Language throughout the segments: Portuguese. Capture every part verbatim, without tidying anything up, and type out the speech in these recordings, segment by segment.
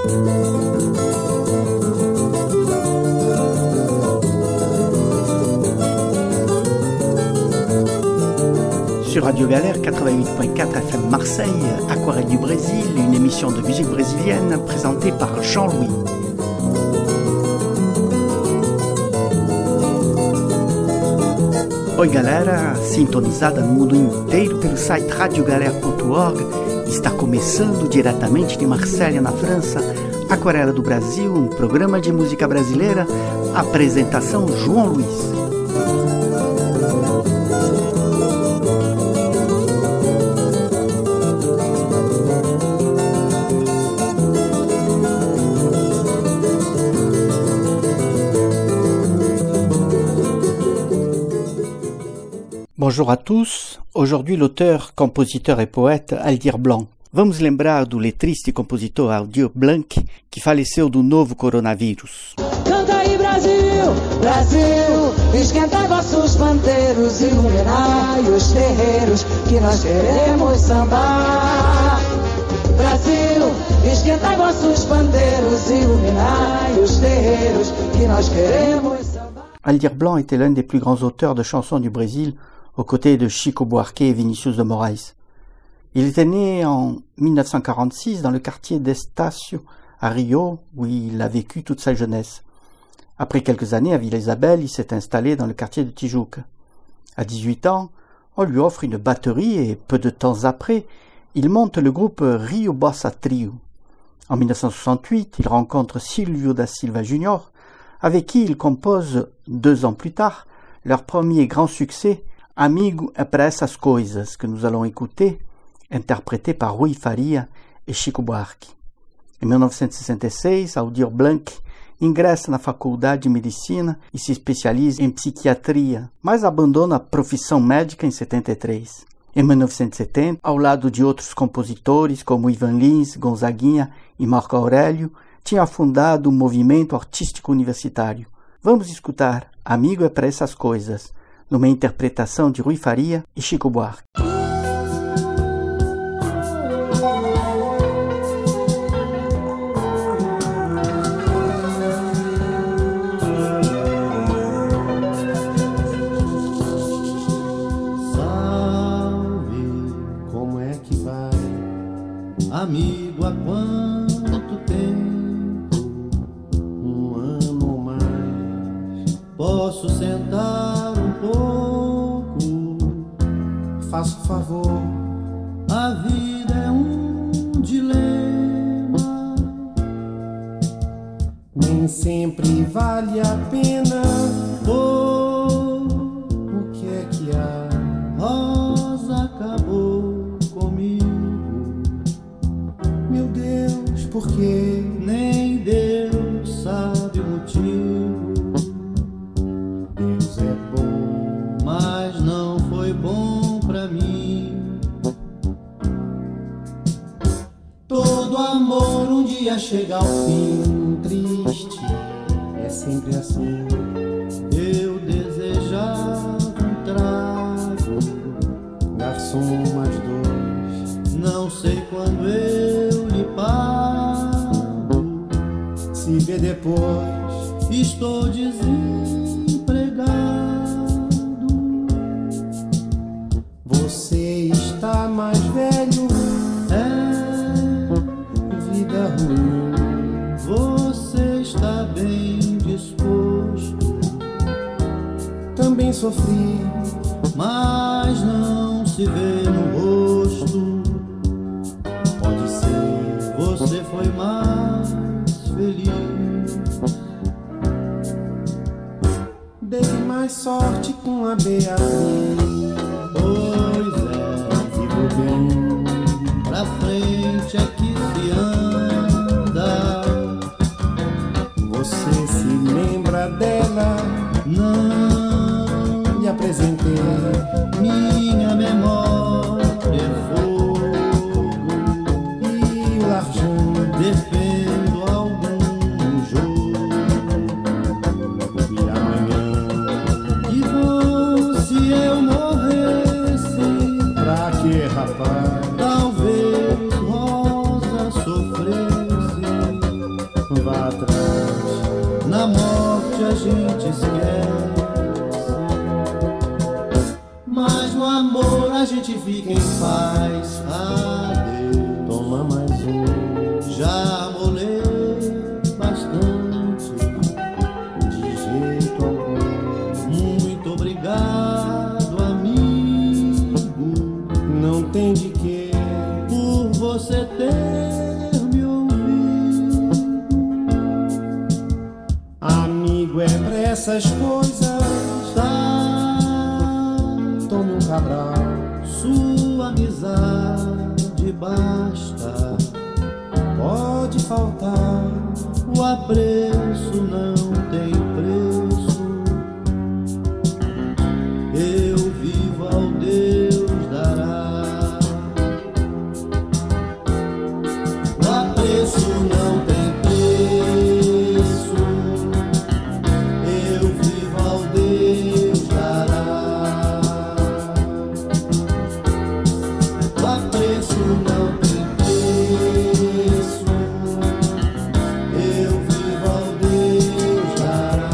Sur Radio Galère quatre-vingt-huit point quatre F M Marseille, Aquarelle du Brésil, une émission de musique brésilienne présentée par Jean-Louis. Oi galera, sintonizada no mundo inteiro pelo site radio galera ponto org, está começando diretamente de Marselha, na França, Aquarela do Brasil, um programa de música brasileira, apresentação João Luiz. Bonjour à tous, aujourd'hui l'auteur, compositeur e poeta Aldir Blanc. Vamos lembrar do letrista e compositor Aldir Blanc, que faleceu do novo coronavírus. Canta aí Brasil, Brasil, esquentai vossos pandeiros, iluminai os terreiros, que nós queremos sambar. Brasil, esquentai vossos pandeiros, iluminai os terreiros, que nós queremos sambar. Aldir Blanc était l'un des plus grands auteurs de chansons du Brésil, aux côtés de Chico Buarque et Vinicius de Moraes. Il était né en mille neuf cent quarante-six dans le quartier d'Estácio, à Rio, où il a vécu toute sa jeunesse. Après quelques années à Villa Isabel, il s'est installé dans le quartier de Tijuca. À dix-huit ans, on lui offre une batterie et peu de temps après, il monte le groupe Rio Bossa Trio. En mille neuf cent soixante-huit, il rencontre Silvio da Silva junior, avec qui il compose, deux ans plus tard, leur premier grand succès, Amigo é pra essas coisas, que nous allons écouter, interprété par Rui Faria e Chico Buarque. Em mille neuf cent soixante-seize, Aldir Blanc ingressa na faculdade de medicina e se especializa em psiquiatria, mas abandona a profissão médica em setenta e três. Em mil novecentos e setenta, ao lado de outros compositores como Ivan Lins, Gonzaguinha e Marco Aurélio, tinha fundado um movimento artístico universitário. Vamos escutar Amigo é pra essas coisas, numa interpretação de Rui Faria e Chico Buarque. Salve, como é que vai? Amigo, há quanto tempo? Um ano ou mais. Posso sentar? Faça favor, a vida é um dilema. Nem sempre vale a pena. Oh, o que é que há? Rosa acabou comigo. Meu Deus, por quê? Nem Deus sabe o motivo. Deus é bom, mas não foi bom pra mim. Todo amor um dia chega ao fim. Triste, é sempre assim. Eu desejava um trago, garçom mais dois. Não sei quando eu lhe pago. Se vê depois, estou desempregado. Você está mais velho, é vida ruim. Você está bem disposto. Também sofri, mas não se vê no rosto. Pode ser, você foi mais feliz. Dei mais sorte com a Beatriz. Pois é, vivo bem, pra frente é que se anda. Você se lembra dela? Não lhe apresentei. Minha memória é fogo e o larjão defendo algum jogo. E amanhã, que bom se eu morresse. Pra quê, rapaz? Talvez Rosa sofresse. levar atrás. Na morte a gente esquece, mas no amor a gente fica em paz. Adeus, toma mais um. Já molei bastante, de jeito algum. Muito obrigado, amigo. Não tem de quê, por você ter me ouvido. Amigo é pra essas coisas, tá? Tome um Cabral, sua amizade basta. Pode faltar, o apreço não tem preço. Eu vivo ao Deus dará. O apreço não tem preço. Eu vivo ao Deus dará. O apreço não tem preço. Eu vivo ao Deus dará.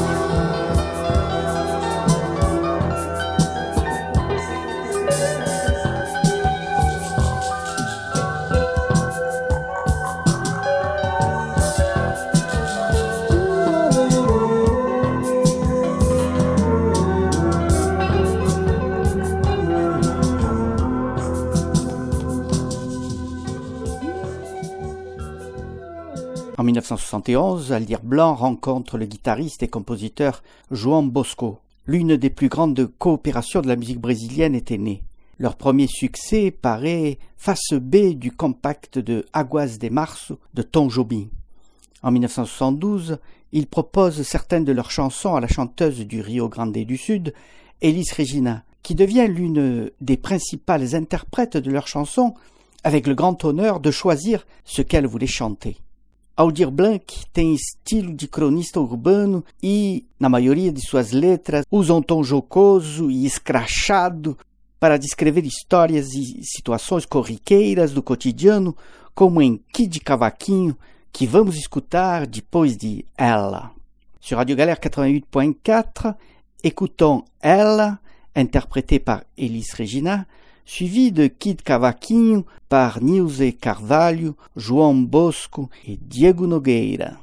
En mille neuf cent soixante et onze, Aldir Blanc rencontre le guitariste et compositeur João Bosco. L'une des plus grandes coopérations de la musique brésilienne était née. Leur premier succès paraît face B du compact de Águas de Março de Tom Jobim. En mille neuf cent soixante-douze, ils proposent certaines de leurs chansons à la chanteuse du Rio Grande du Sud, Elis Regina, qui devient l'une des principales interprètes de leurs chansons, avec le grand honneur de choisir ce qu'elle voulait chanter. Aldir Blanc tem estilo de cronista urbano e, na maioria de suas letras, usa um tom jocoso e escrachado para descrever histórias e situações corriqueiras do cotidiano, como em Kid Cavaquinho, que vamos escutar depois de Ela. Sur Radio Galère quatre-vingt-huit point quatre, écoutons Ela, interprétée par Elis Regina, suivi de Kid Cavaquinho par Nilce Carvalho, João Bosco et Diego Nogueira.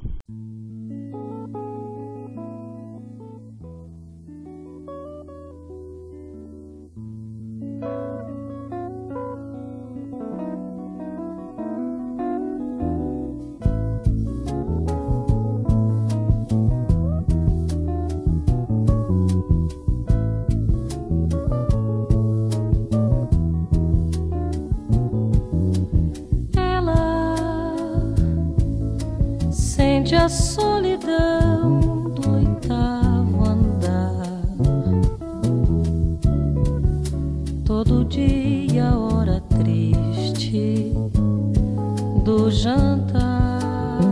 Sente a solidão do oitavo andar. Todo dia, hora triste do jantar.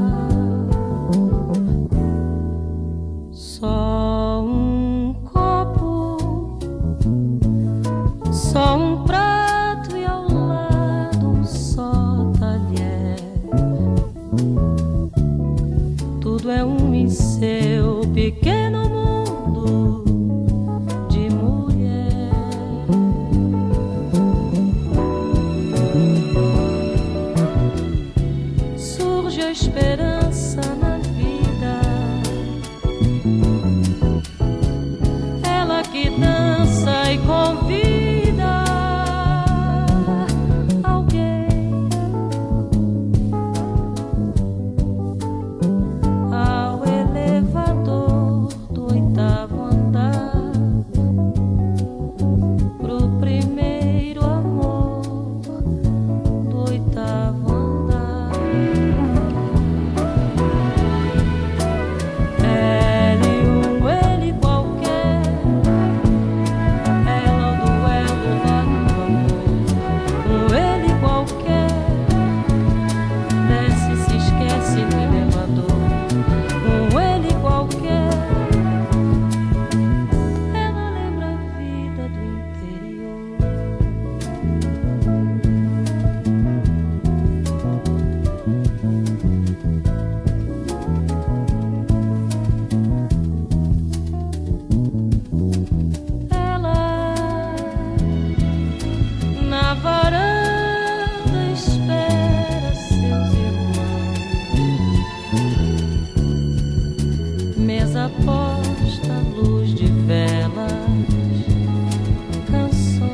Só um copo, só um prato e ao lado um só talher. Tudo é um em seu pequeno mundo de mulher. Surge a esperança na vida, ela que dança e convida alguém ao elevador do oitavo andar, pro primeiro amor do oitavo andar. aposta, luz de velas, canção.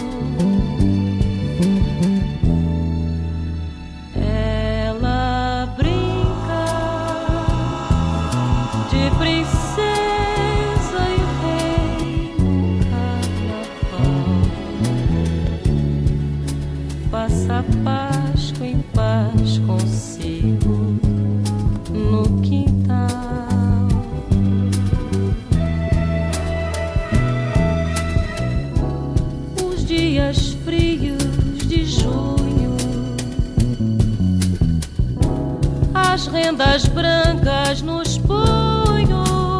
Ela brinca de princesa e rei no carnaval. Passa a Páscoa em paz consigo no quintal. Os dias frios de junho, as rendas brancas nos punhos,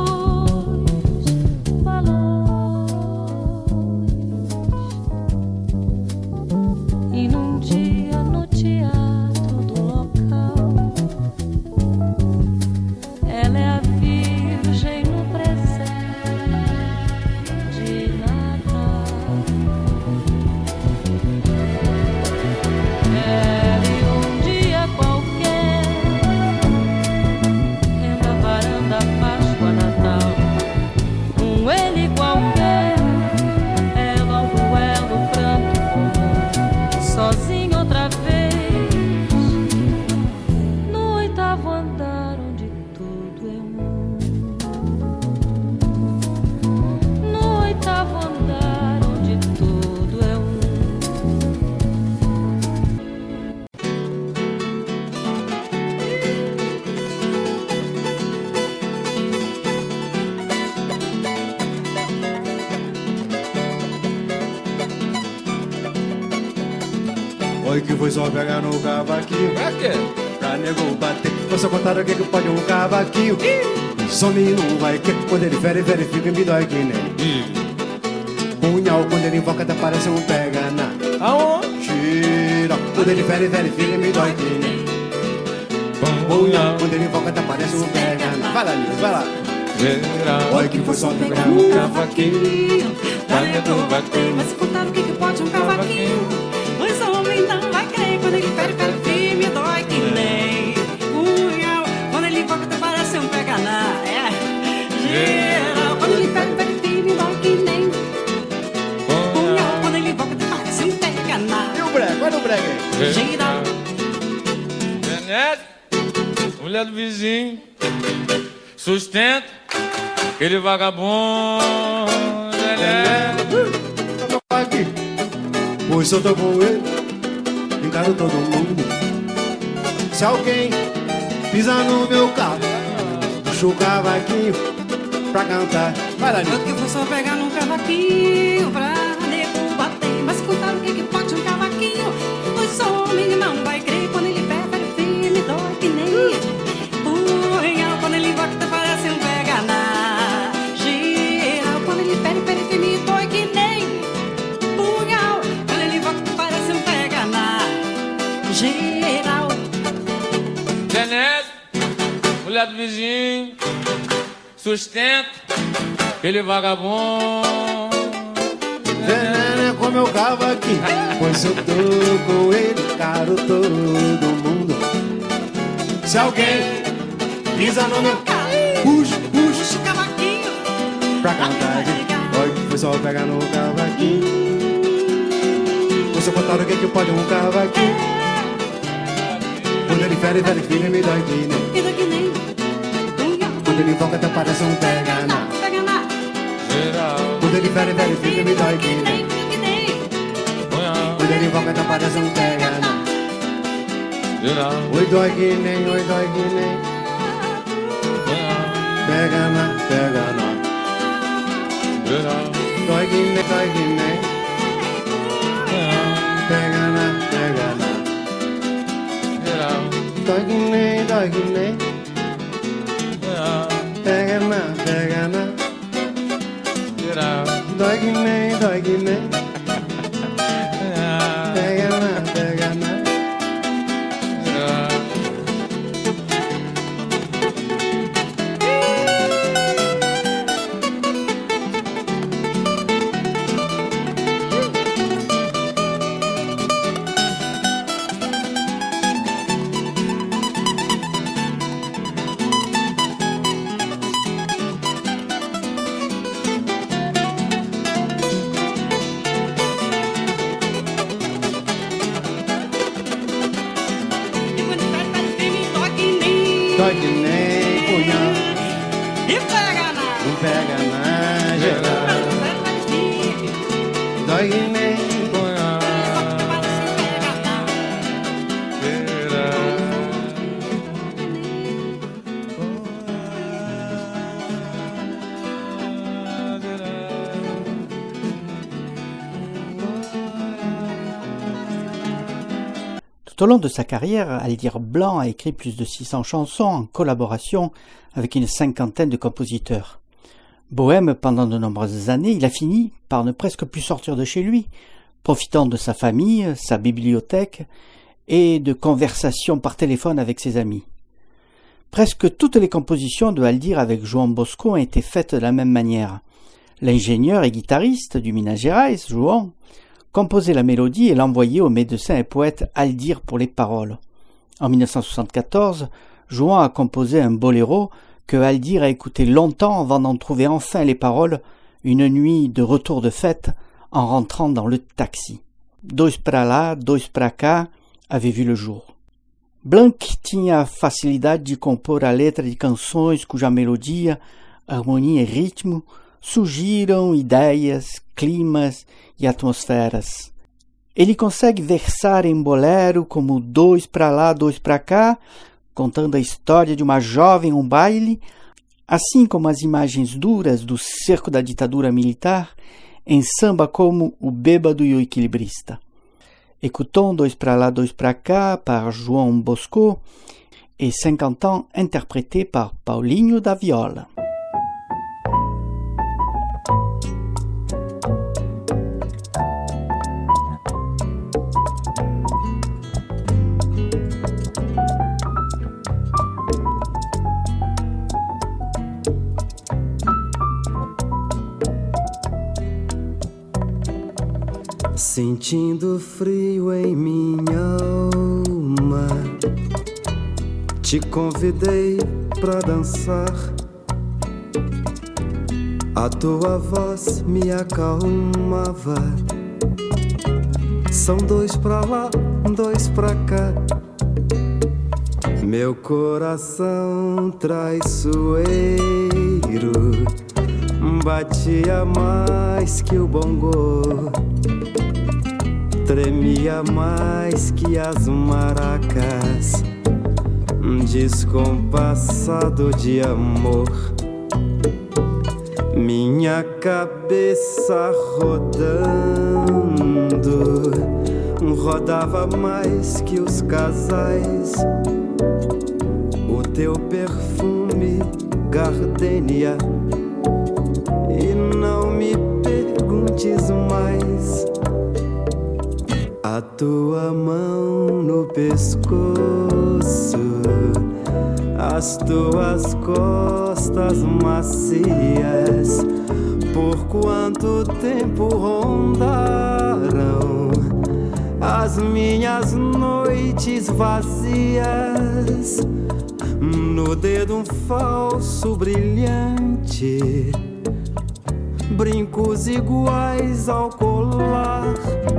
balões. E num dia no teatro do local, ela é a Virgem no presente de Natal. Ela e um dia qualquer, renda, varanda, Páscoa, Natal. Um ele qualquer, ela, um duelo, pranto comum, sozinho outra vez, no oitavo andar onde tudo é um. No oitavo andar onde tudo é um. Oi que foi só pegar no cavaquinho. Pra quê? Pra nego bater. Você contaram o que que pode um cavaquinho. Some não vai que quando ele fere, verifica e me dói que nem punhal. Quando ele invoca até parece um pega na Aonde? tira. Quando ele fere, verifica e me dói que nem punhal. Quando ele invoca até parece um pega na. Vai lá, Liz, vai lá. Geral. Oi que foi só pegar Pegar no no cavaquinho. cavaquinho, pra nego bater. Mas se contar o que que pode um cavaquinho, pois homem não vai crer. Quando ele fere, fere firme, dói que nem punhal. Quando ele invoca até parece um pega-na. É geral. Quando ele fere, fere firme, dói que nem punhal. Quando ele invoca até parece um pega-na. E o breque? Vai no breque aí. Geral. Janete, mulher do vizinho, sustenta aquele vagabundo. Janete, Aqui. Pois se eu tô com ele, encaro todo mundo. Se alguém pisar no meu carro, puxa o cavaquinho pra cantar. Vai lá, Foi Liz. que eu vou só pegar num cavaquinho pra nego bater. Mas se contar o que que pode um cavaquinho, pois homem não vai crer. Quando ele pega, fere firme, dói que nem punhal. Quando ele invoca até parece um pega-na. Geral. Quando ele fere, fere firme, dói que nem punhal. Quando ele invoca até parece um pega-na. Geral. Janete, mulher do vizinho, sustenta aquele vagabundo. Veneno é com meu cavaquinho. Pois eu tô com ele, encaro todo mundo. Se alguém pisa no meu carro, puxa, puxa Puxa o cavaquinho pra cantar. Oi, foi só pegar no cavaquinho. Você contaram o que que pode um cavaquinho. Quando ele fere, fere firme, me dói que nem. e dói que nem punhal. Quando ele invoca até parece um pega na. Pega-na. Geral, Quando ele fere, fere firme, me dói que nem. punhal, Quando ele invoca até parece um pega na. geral, Oi, dói que nem, oi, dói que nem. punhal, Pega na, pega na. geral, Dói que nem, dói que nem. punhal, Pega na, pega na. geral, Dói que nem, dói que nem. punhal, Pega na, pega na. geral, Dói que nem, dói que nem. punhal, Pega na, pega na. geral. dói que nem punhal. E pega na, Não pega na geral. Dói que nem punhal. Tout au long de sa carrière, Aldir Blanc a écrit plus de six cents chansons en collaboration avec une cinquantaine de compositeurs. Bohème pendant de nombreuses années, il a fini par ne presque plus sortir de chez lui, profitant de sa famille, sa bibliothèque et de conversations par téléphone avec ses amis. Presque toutes les compositions de Aldir avec João Bosco ont été faites de la même manière. L'ingénieur et guitariste du Minas Gerais, João, composait la mélodie et l'envoyait au médecin et poète Aldir pour les paroles. En mille neuf cent soixante-quatorze, João a composé un boléro que Aldir a écouté longtemps avant d'en trouver enfin les paroles une nuit de retour de fête en rentrant dans le taxi. Dois pra lá, dois pra cá avait vu le jour. Blanc tinha a facilidade de compor a letra de canções cuja melodia, harmonia e ritmo surgiram ideias, climas e atmosferas. Ele consegue versar em bolero como Dois pra lá, dois pra cá, contando a história de uma jovem em um baile, assim como as imagens duras do cerco da ditadura militar, em samba como O Bêbado e o Equilibrista. Écoutons Dois pra lá, dois pra cá par João Bosco et cinquante ans interprété par Paulinho da Viola. Sentindo frio em minha alma, te convidei pra dançar. A tua voz me acalmava. São dois pra lá, dois pra cá. Meu coração traiçoeiro batia mais que o bongô, tremia mais que as maracas, descompassado de amor. Minha cabeça rodando, rodava mais que os casais. O teu perfume, gardenia, e não me perguntes mais. A tua mão no pescoço, as tuas costas macias, por quanto tempo rondaram as minhas noites vazias. No dedo um falso brilhante, brincos iguais ao colar,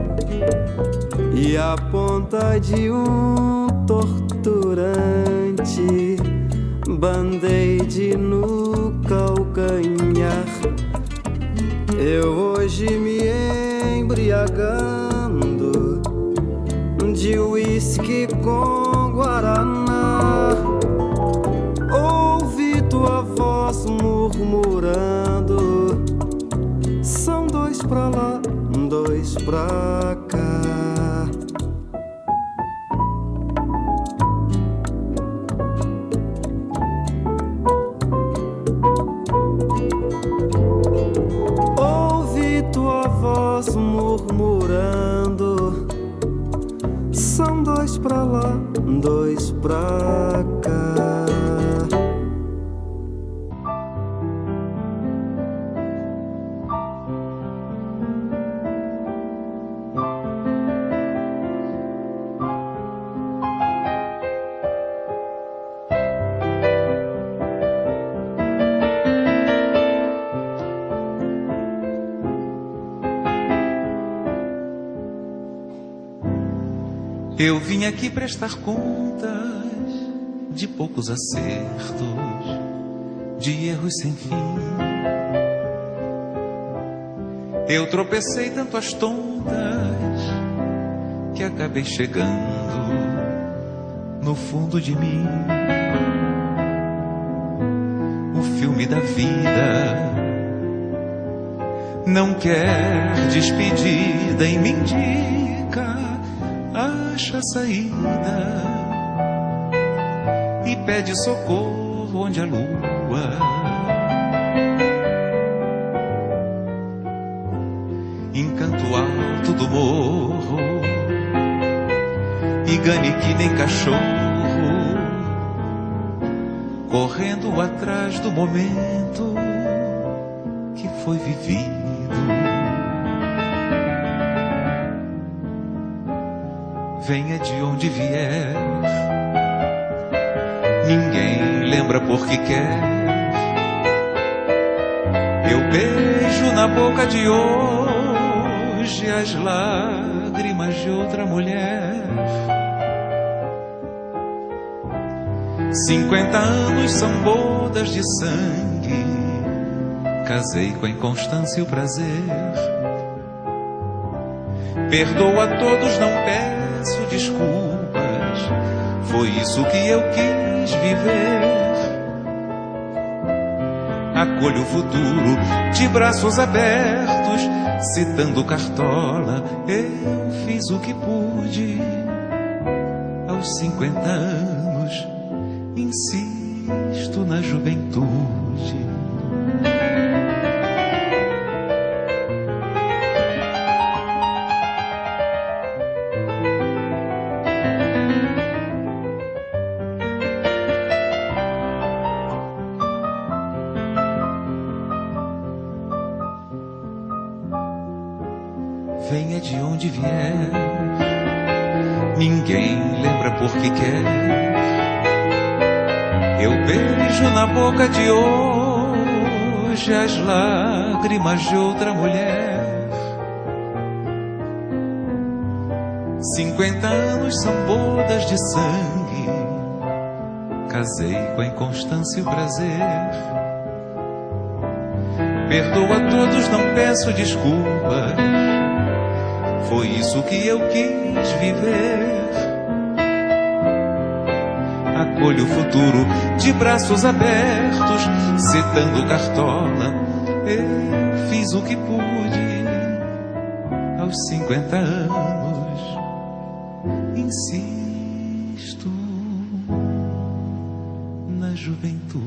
e a ponta de um torturante band-aid no calcanhar. Eu hoje me embriagando de uísque com guaraná, ouvi tua voz murmurando: são dois pra lá, dois pra cá. Ouvi tua voz murmurando: são dois pra lá, dois pra cá. Eu vim aqui prestar contas de poucos acertos, de erros sem fim. Eu tropecei tanto às tontas que acabei chegando no fundo de mim. O filme da vida não quer despedida e me indica, acha a saída e pede socorro onde a lua encanto alto do morro e gane que nem cachorro, correndo atrás do momento que foi vivido. Venha de onde vier, ninguém lembra por que quer. Eu beijo na boca de hoje as lágrimas de outra mulher. Cinquenta anos são bodas de sangue, casei com a inconstância e o prazer. Perdoa a todos, não peço desculpas, foi isso que eu quis viver. Acolho o futuro de braços abertos, citando Cartola, eu fiz o que pude. Aos cinquenta anos, insisto na juventude. Venha de onde vier, ninguém lembra por que quer. Eu beijo na boca de hoje as lágrimas de outra mulher. Cinquenta anos são bodas de sangue, casei com a inconstância e o prazer. Perdoa a todos, não peço desculpas, foi isso que eu quis viver. Acolho o futuro de braços abertos, citando Cartola, eu fiz o que pude. Aos cinquenta anos, insisto na juventude.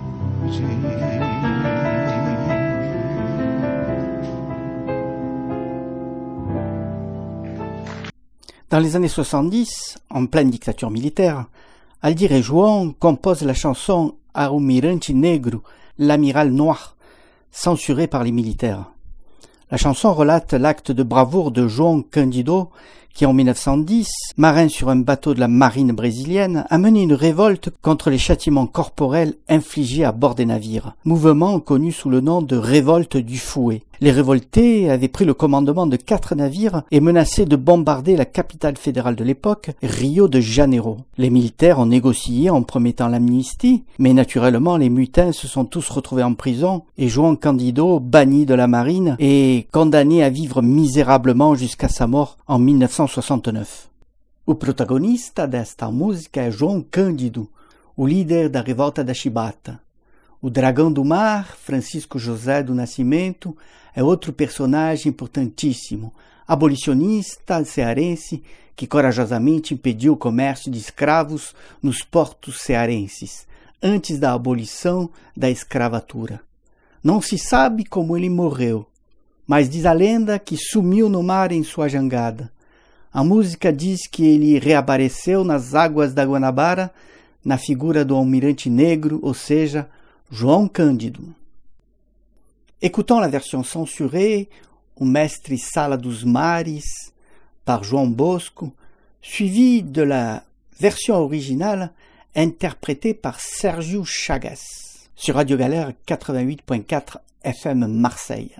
Dans les années soixante-dix, en pleine dictature militaire, Aldir João compose la chanson Almirante Negro, l'amiral noir, censurée par les militaires. La chanson relate l'acte de bravoure de João Cândido, qui en mille neuf cent dix, marin sur un bateau de la marine brésilienne, a mené une révolte contre les châtiments corporels infligés à bord des navires, mouvement connu sous le nom de révolte du fouet. Les révoltés avaient pris le commandement de quatre navires et menaçaient de bombarder la capitale fédérale de l'époque, Rio de Janeiro. Les militaires ont négocié en promettant l'amnistie, mais naturellement les mutins se sont tous retrouvés en prison et João Cândido, banni de la marine et condamné à vivre misérablement jusqu'à sa mort en mille neuf cent soixante-neuf. O protagonista desta música é João Cândido, o líder da revolta da Chibata. O dragão do mar, Francisco José do Nascimento, é outro personagem importantíssimo, abolicionista cearense que corajosamente impediu o comércio de escravos nos portos cearenses, antes da abolição da escravatura. Não se sabe como ele morreu, mas diz a lenda que sumiu no mar em sua jangada. A música diz que ele reapareceu nas águas da Guanabara na figura do almirante negro, ou seja, João Cândido. Écoutons la version censurée, O Mestre Sala dos Mares, par João Bosco, suivie de la version originale interprétée par Sérgio Chagas, sur Radio Galère quatre-vingt-huit point quatre F M Marseille.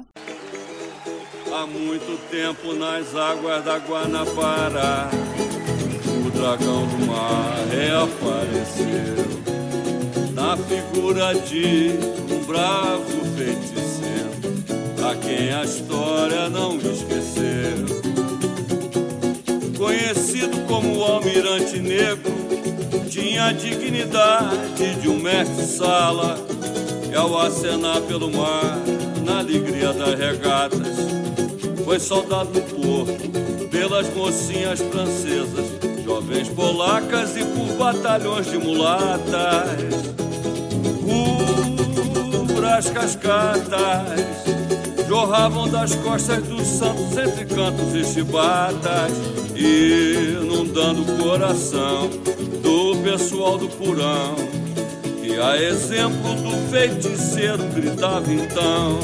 Há muito tempo nas águas da Guanabara, o dragão do mar reapareceu na figura de um bravo feiticeiro, a quem a história não esqueceu. Conhecido como o Almirante Negro, tinha a dignidade de um mestre-sala, e ao acenar pelo mar, na alegria das regatas, foi soldado no porto pelas mocinhas francesas, jovens polacas e por batalhões de mulatas. Rubras cascatas jorravam das costas dos santos entre cantos e chibatas, inundando o coração do pessoal do porão, que a exemplo do feiticeiro gritava então: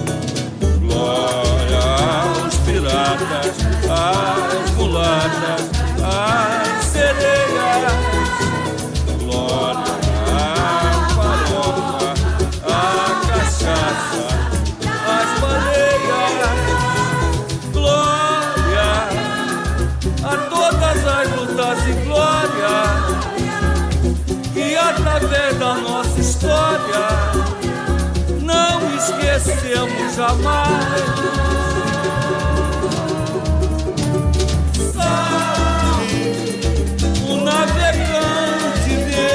glória aos piratas, às mulatas, às sereias, glória à farofa, à cachaça, às baleias, glória a todas as lutas e glória que através da nossa história não esquecemos jamais. Salve o navegante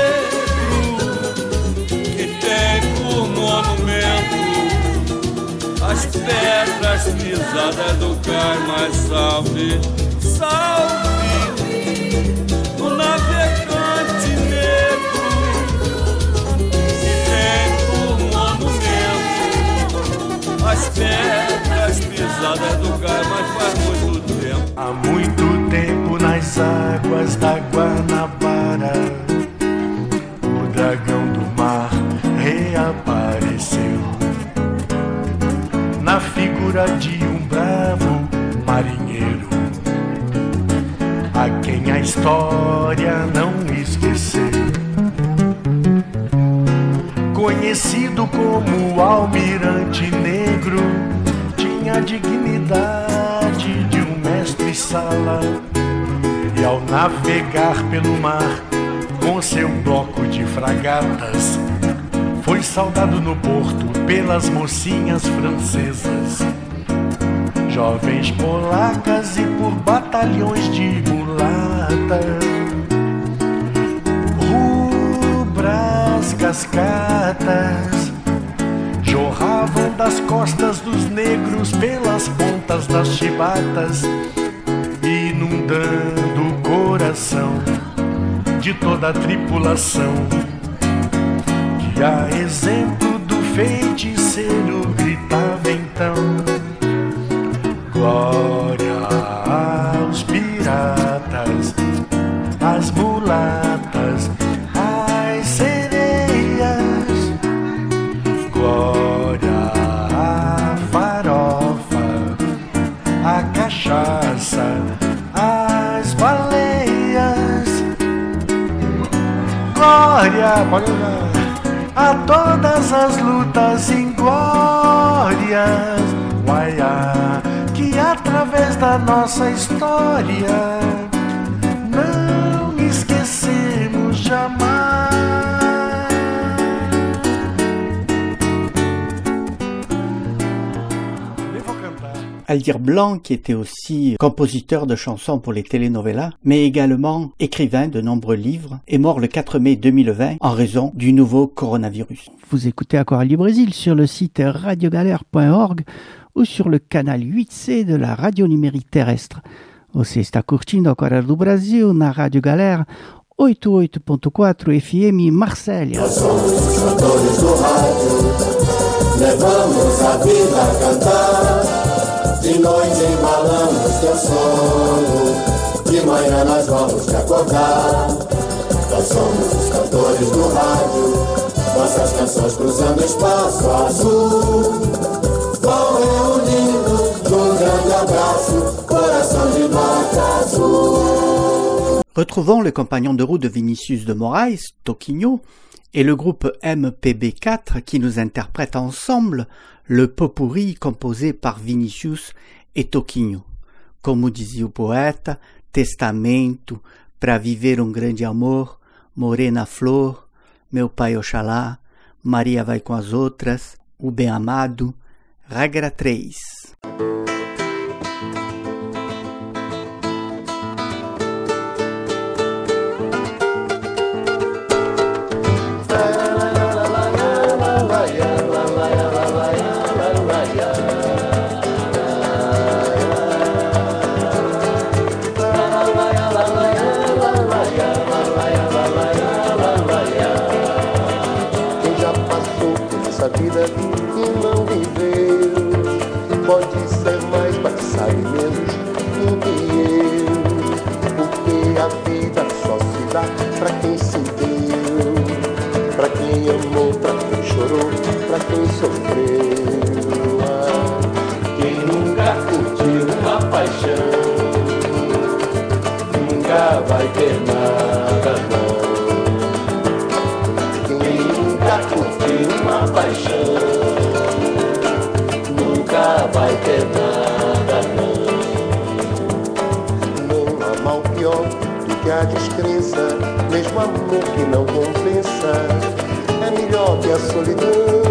negro que tem por monumento as pedras pisadas do cais, mas salve, salve o navegante negro que tem por monumento as pedras pisadas do cais, mas faz muito tempo. Há muito tempo nas águas da Guanabara, o dragão do mar reapareceu na figura de um bravo marinheiro, a quem a história não esqueceu. Conhecido como Almirante Negro, tinha a dignidade de um mestre-sala, e ao navegar pelo mar com seu bloco de fragatas, foi saudado no porto pelas mocinhas francesas, jovens polacas e por batalhões de mulatas. Rubras cascatas jorravam das costas dos negros pelas pontas das chibatas, inundando o coração de toda a tripulação, que a exemplo do feiticeiro gritava então: glória aos piratas, às mulatas, às sereias, glória à farofa, à cachaça, às baleias, glória, pode olhar, a todas as lutas inglórias, uaiá, que através da nossa história não esquecemos jamais. Aldir Blanc, qui était aussi compositeur de chansons pour les telenovelas, mais également écrivain de nombreux livres, est mort le quatre mai deux mille vingt en raison du nouveau coronavirus. Vous écoutez Aquarelle du Brésil sur le site radio galère point org ou sur le canal huit C de la radio numérique terrestre. Você está curtindo Aquarelle do Brasil na Rádio Galera oitenta e oito ponto quatro F M Marsella. Nós somos os cantores do rádio, levamos a vida a cantar. De noite embalamos teu sono, de manhã nós vamos te acordar. Nós somos os cantores do rádio, nossas canções cruzando espaço azul. Vão reunindo num grande abraço, coração de nota azul. Retrouvons le compagnon de roue de Vinicius de Moraes, Toquinho, et le groupe M P B quatre qui nous interprètent ensemble le pot-pourri composé par Vinicius e Toquinho. Como dizia o poeta, testamento, pra viver um grande amor, morena flor, meu pai Oxalá, Maria vai com as outras, o bem amado, regra três. Vida e não viveu, pode ser mais, mas sabe menos do que eu, porque a vida só se dá pra quem se deu, pra quem amou, pra quem chorou, pra quem sofreu. Ah, quem nunca curtiu uma paixão nunca vai ter nada, não. Uma paixão nunca vai ter nada, não. Não há mal pior do que a descrença, mesmo amor que não compensa é melhor que a solidão.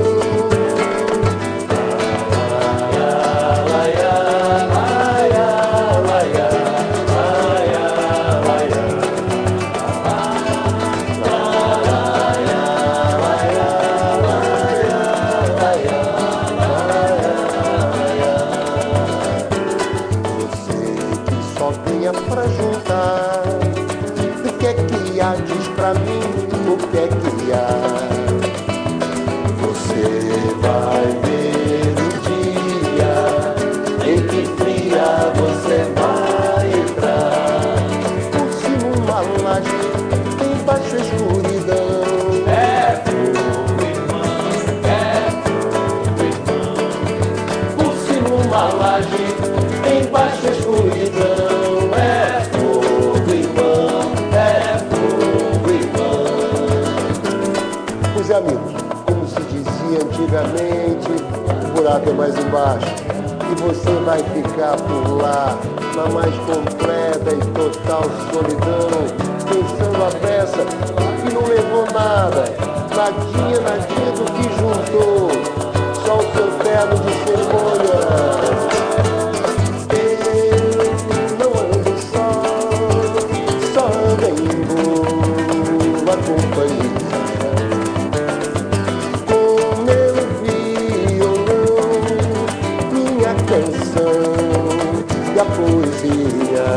Pra juntar, o que é que há? Diz pra mim, o que é que há? Você vai ver o dia em que fria você vai entrar por cima uma laje, embaixo a escuridão. É fogo, irmão, é fogo, irmão, por cima uma laje, embaixo a escuridão. Amigos, como se dizia antigamente, o buraco é mais embaixo e você vai ficar por lá, na mais completa e total solidão, pensando a peça que não levou nada, nadinha, nadinha do que juntou, só o seu terno de cerimônia. Eu não ando só, só ando em boa companhia. E a poesia.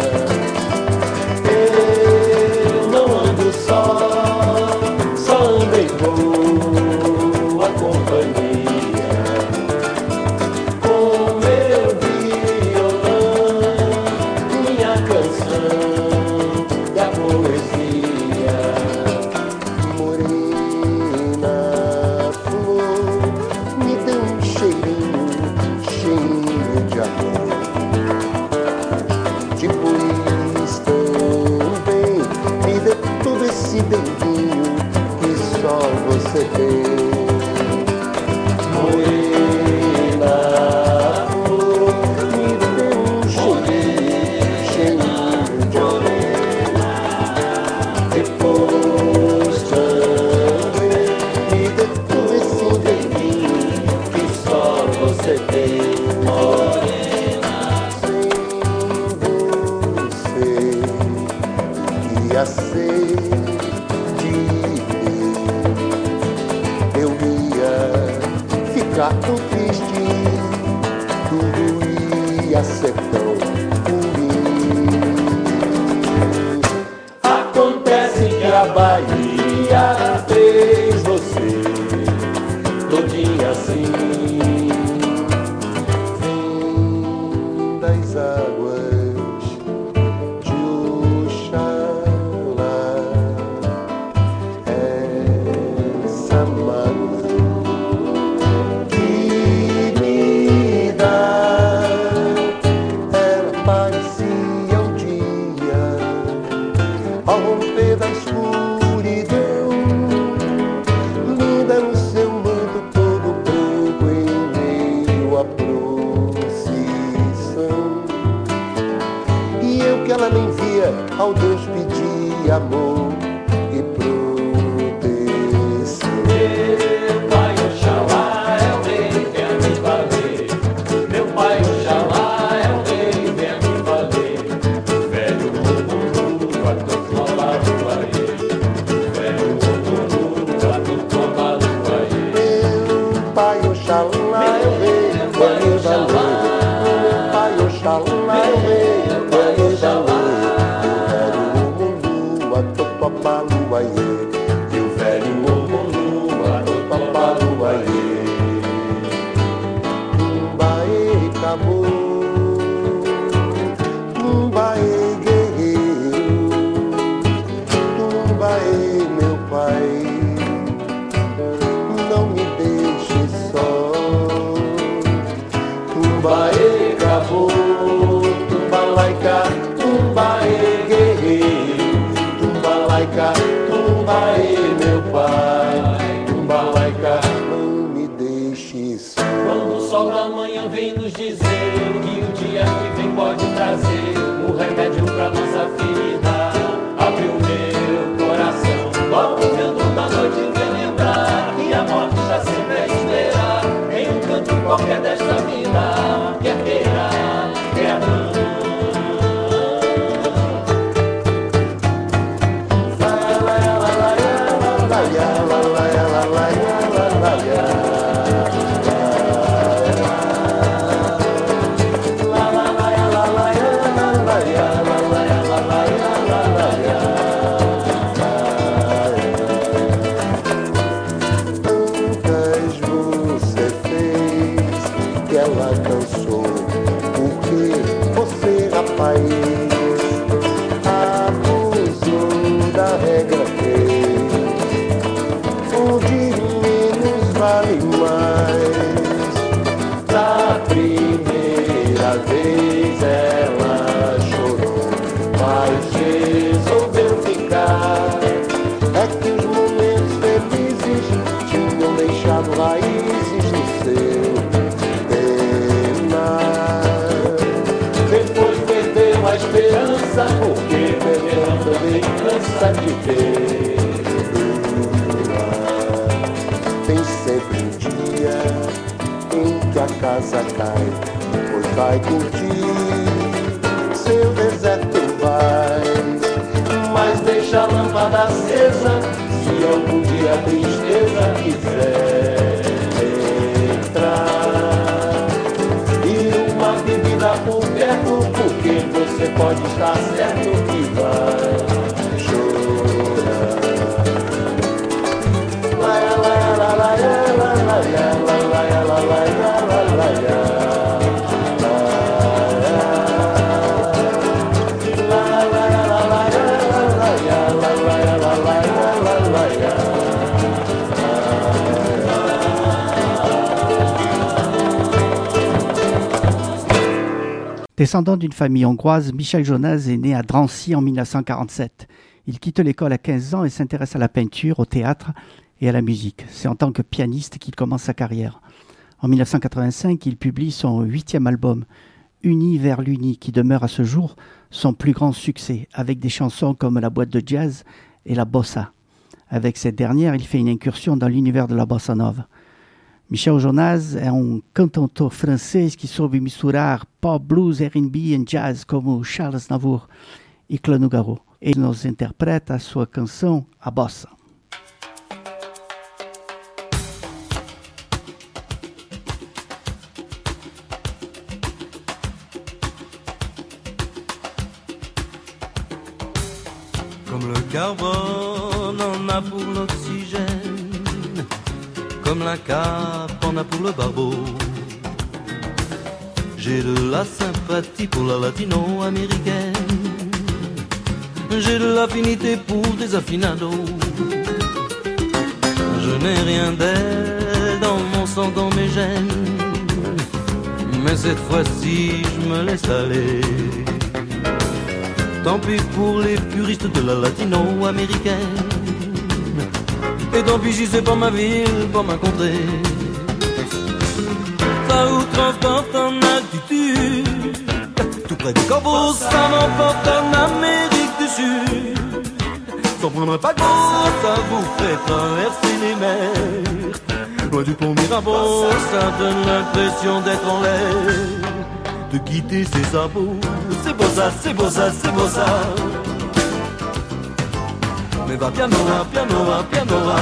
Eu não ando só, só ando em boa companhia, com meu violão, minha canção e a poesia. Morena flor, me dê um cheirinho, cheirinho de amor. Depois também me dê todo esse dedinho que só você tem. Morena, flor, me dê um cheirinho, cheirinho de morena. Depois também me dê todo esse dedinho que só você tem. Ia ser de mim, eu ia ficar tão triste, tudo ia ser tão ruim. Acontece que a Bahia fez você todinha assim, vem das águas vale mais. Da primeira vez ela chorou, mas resolveu ficar. É que os momentos felizes tinham deixado raízes no seu penar. Depois perdeu a esperança, porque perder também cansa de ver. Tem sempre um dia em que a casa cai, pois vai curtir seu deserto vai. Mas deixa a lâmpada acesa, se algum dia a tristeza quiser entrar. E uma bebida por perto, porque você pode estar certo que vai chorar. Laia, laia, laia, laia, laia, laia, laia, laia, laia. Descendant d'une famille hongroise, Michel Jonasz est né à Drancy en mille neuf cent quarante-sept. Il quitte l'école à quinze ans et s'intéresse à la peinture, au théâtre et à la musique. C'est en tant que pianiste qu'il commence sa carrière. En mille neuf cent quatre-vingt-cinq, il publie son huitième album, Uni vers l'Uni, qui demeure à ce jour son plus grand succès, avec des chansons comme La boîte de jazz et La bossa. Avec cette dernière, il fait une incursion dans l'univers de la bossa nova. Michel Jonasz é um cantautor francês que soube misturar pop, blues, R and B e jazz como Charles Navour e Clan Nougaro. Ele nos interpreta a sua canção, A Bossa. Comme le carbone en a pour l'oxygène, comme la cape en a pour le barbeau. J'ai de la sympathie pour la latino-américaine, j'ai de l'affinité pour des affinados. Je n'ai rien d'elle dans mon sang, dans mes gènes, mais cette fois-ci je me laisse aller. Tant pis pour les puristes de la latino-américaine, et tant pis si c'est pas ma ville, pas ma contrée. Ça vous transporte en altitude, tout près du Corbeau, ça m'emporte en Amérique du Sud. Sans prendre un paquebot, ça vous fait traverser les mers. Loin du pont Mirabeau, ça donne l'impression d'être en l'air, de quitter ses sabots. C'est beau ça, c'est beau ça, c'est beau ça. Mais va piano, va piano, va piano, va.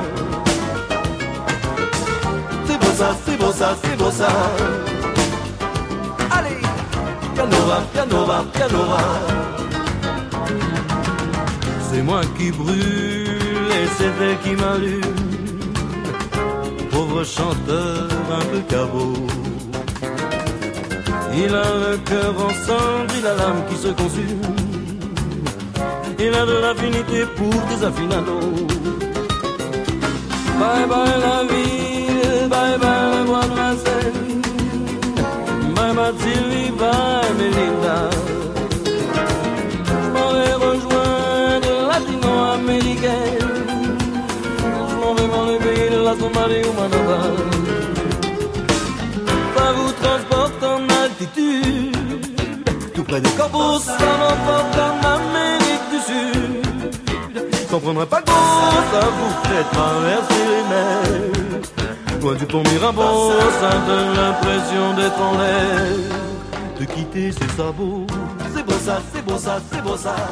C'est beau ça, c'est beau ça, c'est beau ça. Allez, piano, va, piano, va, piano, va. C'est moi qui brûle et c'est elle qui m'allume. Pauvre chanteur un peu cabot. Il a le cœur en cendres, il a l'âme qui se consume. Il a de l'affinité pour des affinados. Bye bye la ville, bye bye la voix de la Seine, bye bye Sylvie, bye Melinda. Je m'en vais rejoindre latino-américaine, je m'en vais dans le pays de la Somalie ou Manaba. Ça vous transporte en altitude, tout près du Corbeau, ça m'emporte en Amérique du Sud. Sans prendre un paquebot, ça vous fait traverser les mers. Loin du pont Mirabeau, ça donne l'impression d'être en l'air, de quitter ses sabots. C'est beau ça, c'est beau ça, c'est beau ça.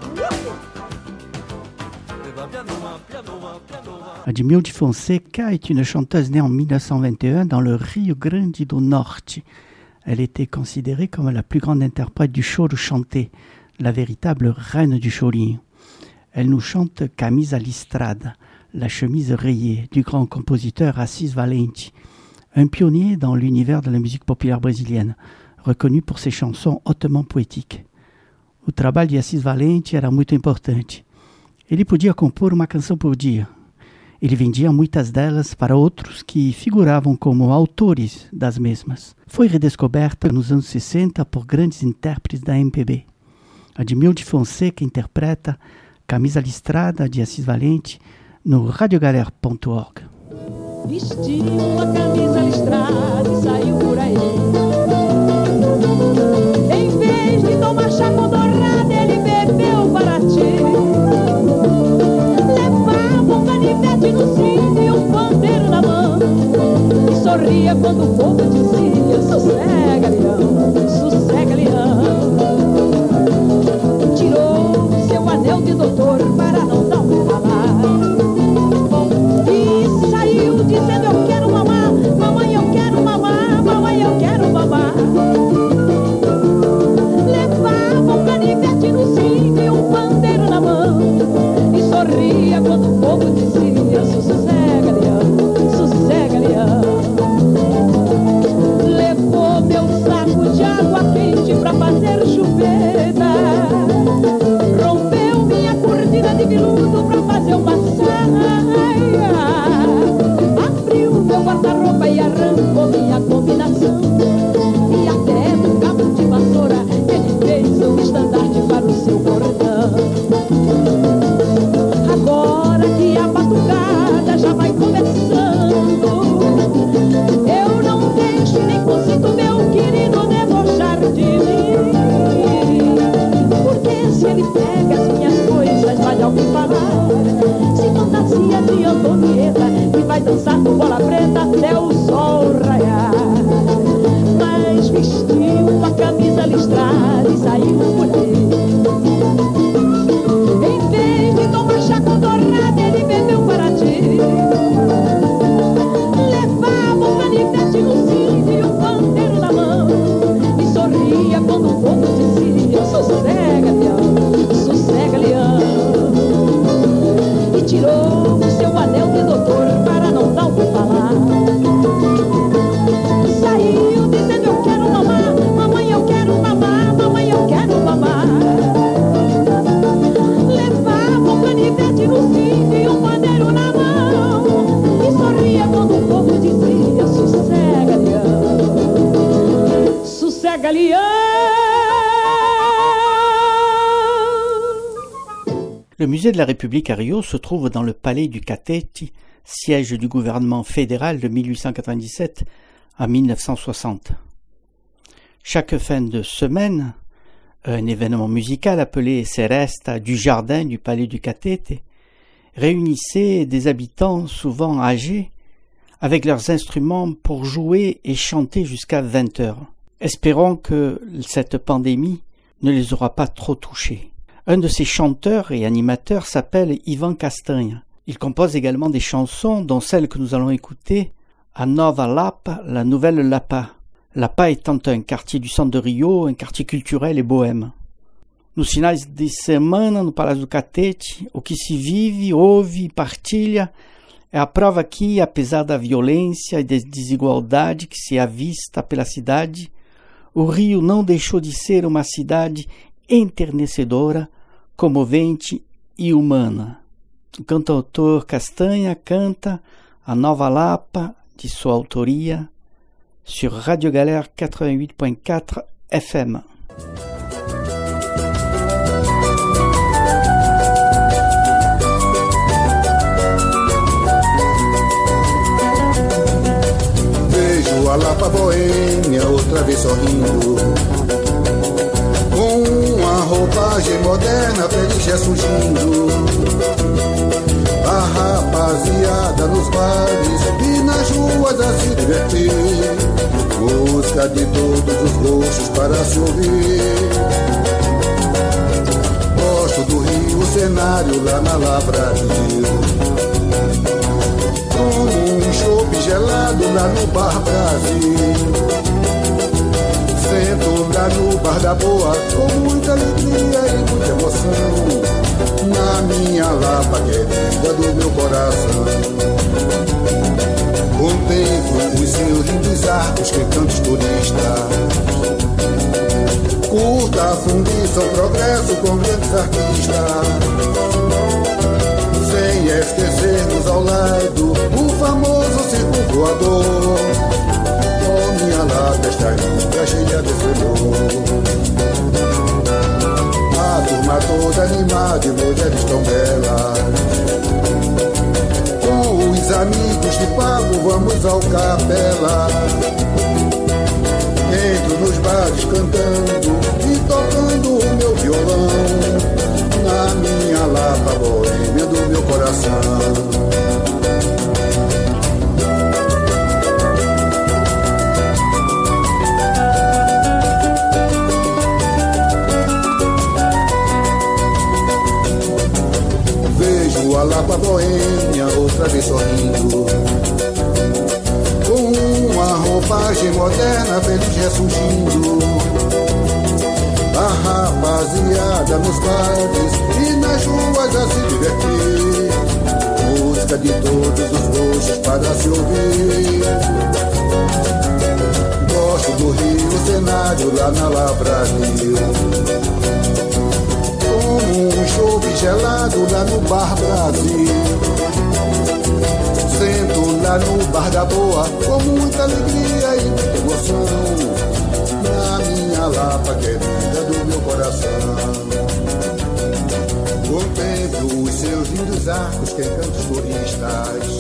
Admilde Fonseca est une chanteuse née en mille neuf cent vingt et un dans le Rio Grande do Norte. Elle était considérée comme la plus grande interprète du choro chanté, la véritable reine du chorinho. Elle nous chante Camisa Listrada, la chemise rayée, du grand compositeur Assis Valente, un pionnier dans l'univers de la musique populaire brésilienne, reconnu pour ses chansons hautement poétiques. O trabalho de Assis Valente era muito importante. Ele podia compor uma canção por dia. Ele vendia muitas delas para outros que figuravam como autores das mesmas. Foi redescoberta nos anos sessenta por grandes intérpretes da M P B. Admil de Fonseca interpreta Camisa Listrada, de Assis Valente, no radiogalera ponto org. Vestiu a camisa listrada e saiu por aí. Em vez de tomar chá com dourada, ele bebeu Paraty. Levava um canivete no cinto e um pandeiro na mão. E sorria quando o povo dizia: sossega, leão, sossega, leão. Tirou seu anel de doutor para não dar um falar. Dizendo: eu quero mamar, mamãe, eu quero mamar, mamãe, eu quero mamar. Levava um canivete no cinto e um pandeiro na mão. E sorria quando o povo dizia: sossega, leão, sossega, leão. Levou meu saco de água quente pra fazer chupeta. Rompeu minha cortina de veludo pra fazer uma saia. Meu guarda-roupa e arrancou minha combinação. E até no cabo de vassoura ele fez um estandarte para o seu cordão. Agora que a batucada já vai começando, eu não deixo nem consinto meu querido debochar de mim. Porque se ele pega as minhas coisas, vai alguém falar. Se fantasia de Antonieta e vai dançar com bola preta até o sol raiar. Mas vestiu a camisa listrada e saiu por aí. Em vez de tomar chá com dourada, ele bebeu Paraty. Levava um canivete no cinto e um pandeiro na mão. E sorria quando o povo dizia: sossega, leão, sossega, leão. E tirou o seu anel de doutor para não dar o que falar. Saiu dizendo: eu quero mamar, mamãe, eu quero mamar, mamãe, eu quero mamar. Levava um canivete no cinto e um pandeiro na mão. E sorria quando o povo dizia: sossega, leão, sossega, leão. Le musée de la République à Rio se trouve dans le palais du Catete, siège du gouvernement fédéral de mille huit cent quatre-vingt-dix-sept à mille neuf cent soixante. Chaque fin de semaine, un événement musical appelé Seresta du jardin du palais du Catete réunissait des habitants souvent âgés avec leurs instruments pour jouer et chanter jusqu'à vingt heures. Espérons que cette pandémie ne les aura pas trop touchés. Un de ces chanteurs et animateurs s'appelle Ivan Castanha. Il compose également des chansons, dont celle que nous allons écouter, A Nova Lapa, la nouvelle Lapa. Lapa étant un quartier du centre de Rio, un quartier culturel e boême. Nos finais de semana, no Palácio do Catete, o que se vive, ouve e partilha é a prova que, apesar da violência e da desigualdade que se avista pela cidade, o Rio não deixou de ser uma cidade enternecedora, comovente e humana. O cantautor Castanha canta A Nova Lapa, de sua autoria, sur Radio Galère quatre-vingt-huit point quatre F M. Vejo a Lapa boêmia outra vez sorrindo, com uma roupagem moderna, feliz ressurgindo. A rapaziada nos bares e nas ruas a se divertir, música de todos os gostos para se ouvir. Gosto do Rio, o cenário lá na Lavradio. Tomo um chopp gelado lá no Bar Brasil. Sento lá no Bar da Boa com muita alegria e muita emoção, na minha Lapa querida do meu coração. Contemplo os seus lindos arcos que tantos turistas. Curta a fundição, progresso com grandes artistas. Sem esquecermos ao lado lado o famoso circo voador. Oh, minha lata está linda, cheia de flor. A turma toda animada de mulheres tão belas. Com os amigos de papo vamos ao capela. Entro nos bares cantando e tocando o meu violão. Na minha lata boêmia do meu coração. Vejo a lapa boêmia outra vez sorrindo, com uma roupagem moderna feliz ressurgindo. A rapaziada nos bares e nas ruas a se divertir. Música de todos os gostos para se ouvir. Gosto do Rio, cenário lá na Lavradio. Como um chope gelado lá no Bar Brasil. Sento lá no Bar da Boa com muita alegria e muita emoção. Na minha lapa querida do meu coração. Contemplo os seus lindos arcos que encantam os turistas.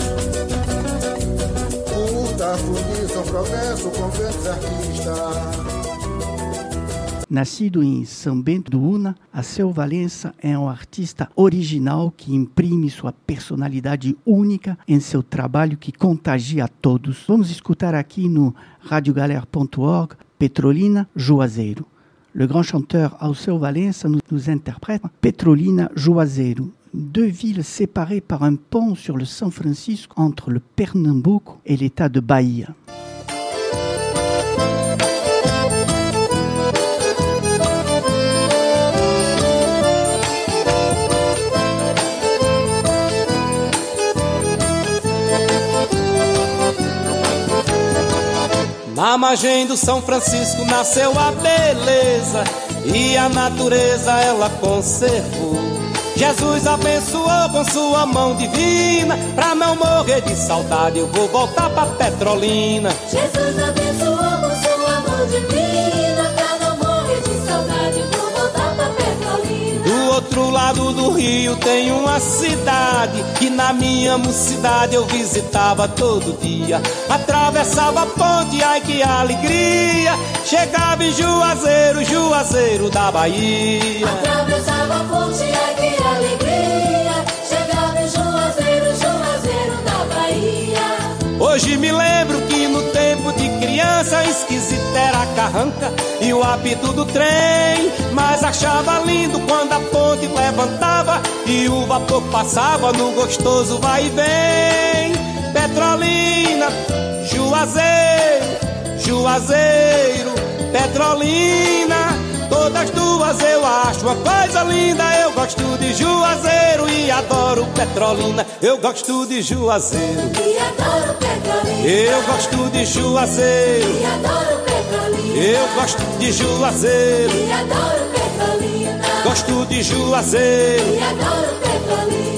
Curta a fundição, progresso com grandes artistas. Nascido em São Bento do Una, Alceu Valença é um artista original que imprime sua personalidade única em seu trabalho que contagia a todos. Vamos escutar aqui no radio galère ponto org Petrolina Juazeiro. Le grand chanteur Alceu Valença nous, nous interprète Petrolina Juazeiro, deux villes séparées par un pont sur le São Francisco entre le Pernambuco et l'état de Bahia. Na margem do São Francisco nasceu a beleza e a natureza ela conservou. Jesus abençoou com sua mão divina. Pra não morrer de saudade eu vou voltar pra Petrolina. Jesus abençoou com sua mão divina. Pra não morrer de saudade eu vou voltar pra Petrolina. Do outro lado do rio tem uma cidade que na minha mocidade eu visitava todo dia. Atravessava a ponte, ai que alegria. Chegava em Juazeiro, Juazeiro da Bahia. Atravessava a ponte, ai que alegria. Chegava em Juazeiro, Juazeiro da Bahia. Hoje me lembro que no tempo de criança esquisita era a carranca e o apito do trem. Mas achava lindo quando a ponte levantava e o vapor passava no gostoso vai e vem. Petrolina, Juazeiro, Juazeiro, Petrolina, todas duas eu acho uma coisa linda. Eu gosto de Juazeiro e adoro Petrolina. Eu gosto de Juazeiro e adoro Petrolina. Eu gosto de Juazeiro e adoro Petrolina. Eu gosto de Juazeiro e adoro Petrolina. Gosto de Juazeiro e adoro Petrolina.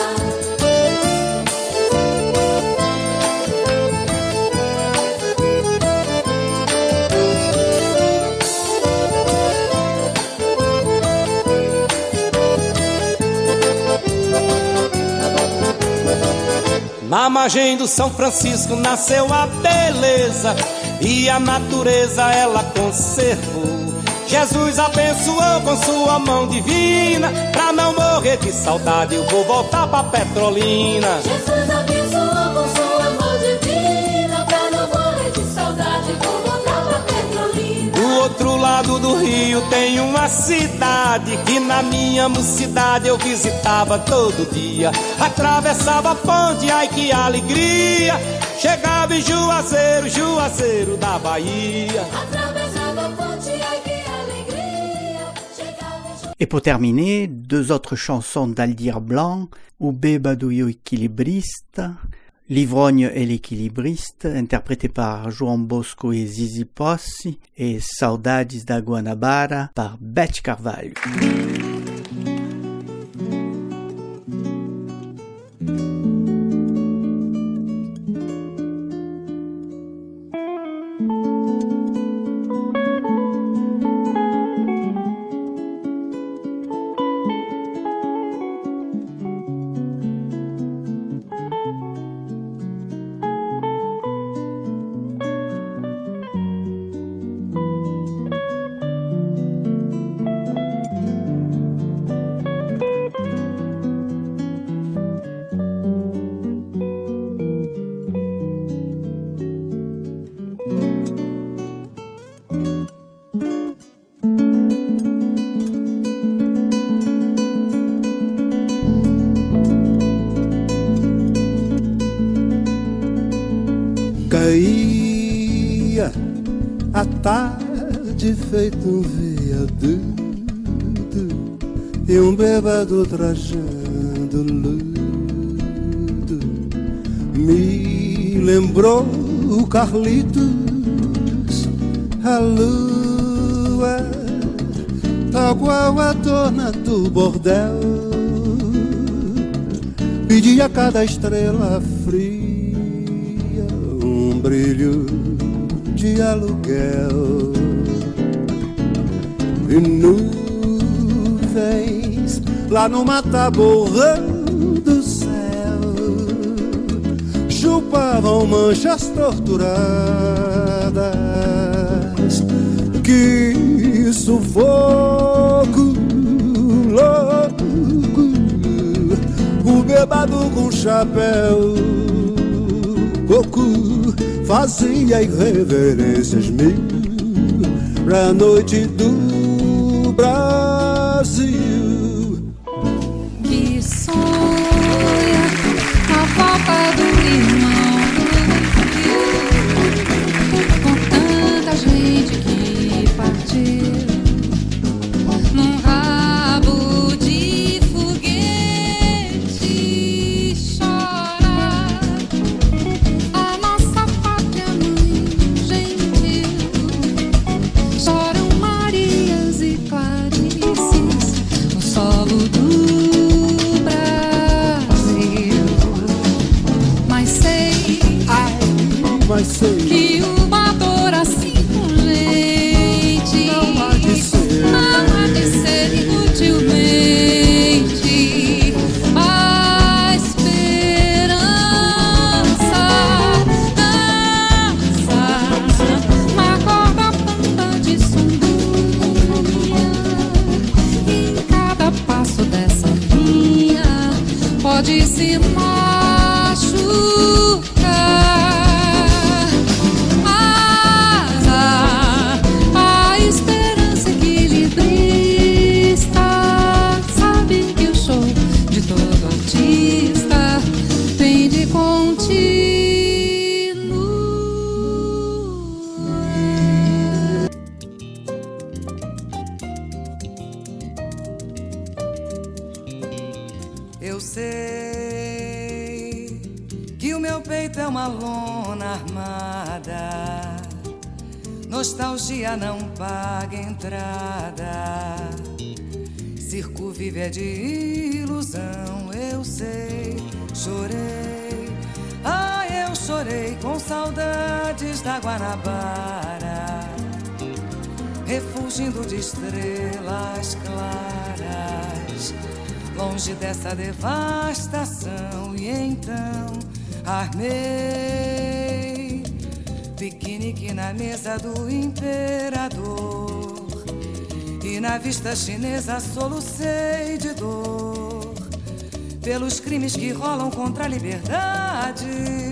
Na margem do São Francisco nasceu a beleza e a natureza ela conservou. Jesus abençoou com sua mão divina. Pra não morrer de saudade eu vou voltar pra Petrolina. Jesus abençoou com sua mão divina. Pra não morrer de saudade eu vou voltar pra Petrolina. Do outro lado do rio tem uma cidade que na minha mocidade eu visitava todo dia. Atravessava a ponte, ai que alegria. Chegava em Juazeiro, Juazeiro da Bahia. Atravessava a ponte, ai que alegria. Chegava em Juazeiro. Et pour terminer, deux autres chansons d'Aldir Blanc, O Bêbado e o Equilibrista, L'Ivrogne et l'Equilibriste, interprété par João Bosco et Zizi Posse, et Saudades da Guanabara par Beth Carvalho. Caía a tarde feito um viaduto e um bêbado trajando luto me lembrou o Carlitos, a lua, a qual a dona do bordel pedia a cada estrela fria um brilho de aluguel. E nuvens lá no mataborrão do céu chupavam manchas torturadas. Que sufoco louco, o bêbado com chapéu coco fazia irreverências mil pra noite do Brasil. Que sonha a falta do irmão com tanta gente que partiu num rabo de foguete. Chora a nossa pátria mãe gentil, choram Marias e Clarices no solo do Brasil. Mas sei, ai, mas sei que uma dor assim com leite não há de ser, não há de ser inutilmente a esperança dança na corda pampa de sunduia. Em cada passo dessa linha pode se machucar. Mas a esperança equilibrista sabe que o show de todo artista tem de continuar. Eu sei que o meu peito é uma lona armada, nostalgia não paga entrada, circo vive é de ilusão. Eu sei, chorei, ah, eu chorei com saudades da Guanabara, refugindo de estrelas claras, longe dessa devastação. E então armei piquenique na mesa do imperador, e na vista chinesa solucei de dor pelos crimes que rolam contra a liberdade.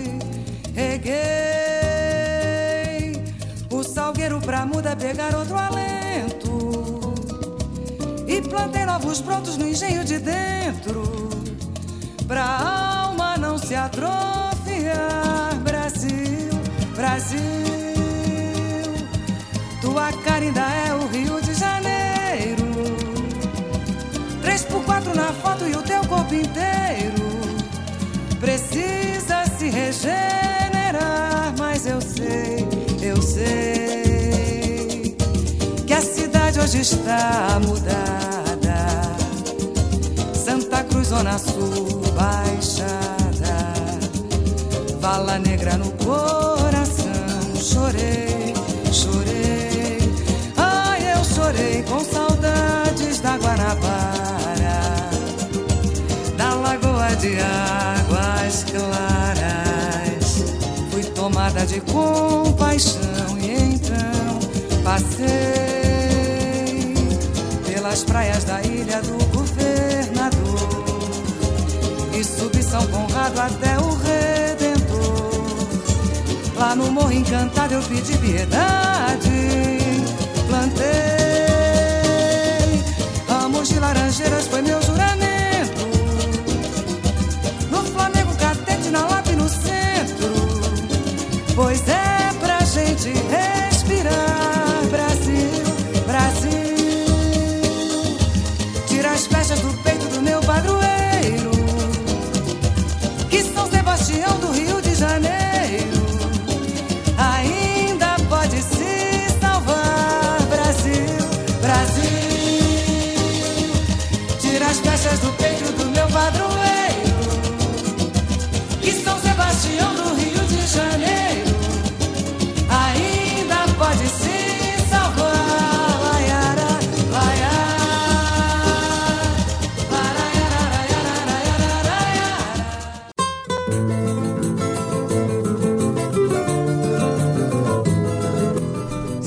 Reguei o salgueiro pra muda pegar outro alento e plantei novos brotos no engenho de dentro, pra alma não se atrofiar. Brasil, Brasil, tua cara ainda é o Rio de Janeiro, três por quatro na foto e o teu corpo inteiro precisa se regenerar. Mas eu sei, eu sei que a cidade hoje está mudada. Santa Cruz, Zona Sul, Baixada, Vala Negra no coração. Chorei, chorei, ai, eu chorei com saudades da Guanabara, da lagoa de águas claras. Fui tomada de compaixão e então passei pelas praias da ilha do Governador e subi São Conrado até o Redentor. Lá no Morro Encantado eu pedi piedade, plantei ramos de laranjeiras, foi meu juramento. No Flamengo, Catete, na Lapa e no centro, pois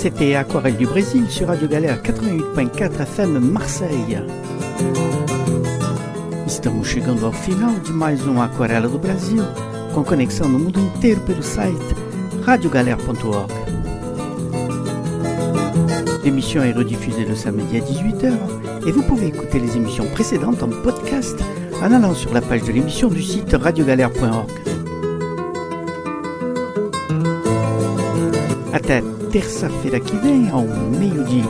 C'était Aquarelle du Brésil sur Radio Galère quatre-vingt-huit ponto quatro F M Marseille. Estamos chegando ao final de mais um Aquarela do Brasil, com conexão no mundo inteiro pelo site radio galère ponto org. L'émission est rediffusée le samedi à dix-huit heures et vous pouvez écouter les émissions précédentes en podcast en allant sur la page de l'émission du site radio galère point org. Até terça-feira que vem ao meio-dia.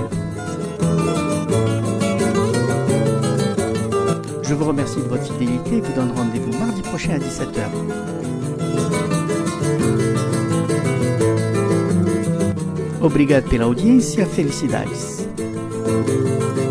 Je vous remercie de votre fidélité et vous donne rendez-vous mardi prochain à dix-sept heures. Obrigado pela audiência, felicidades.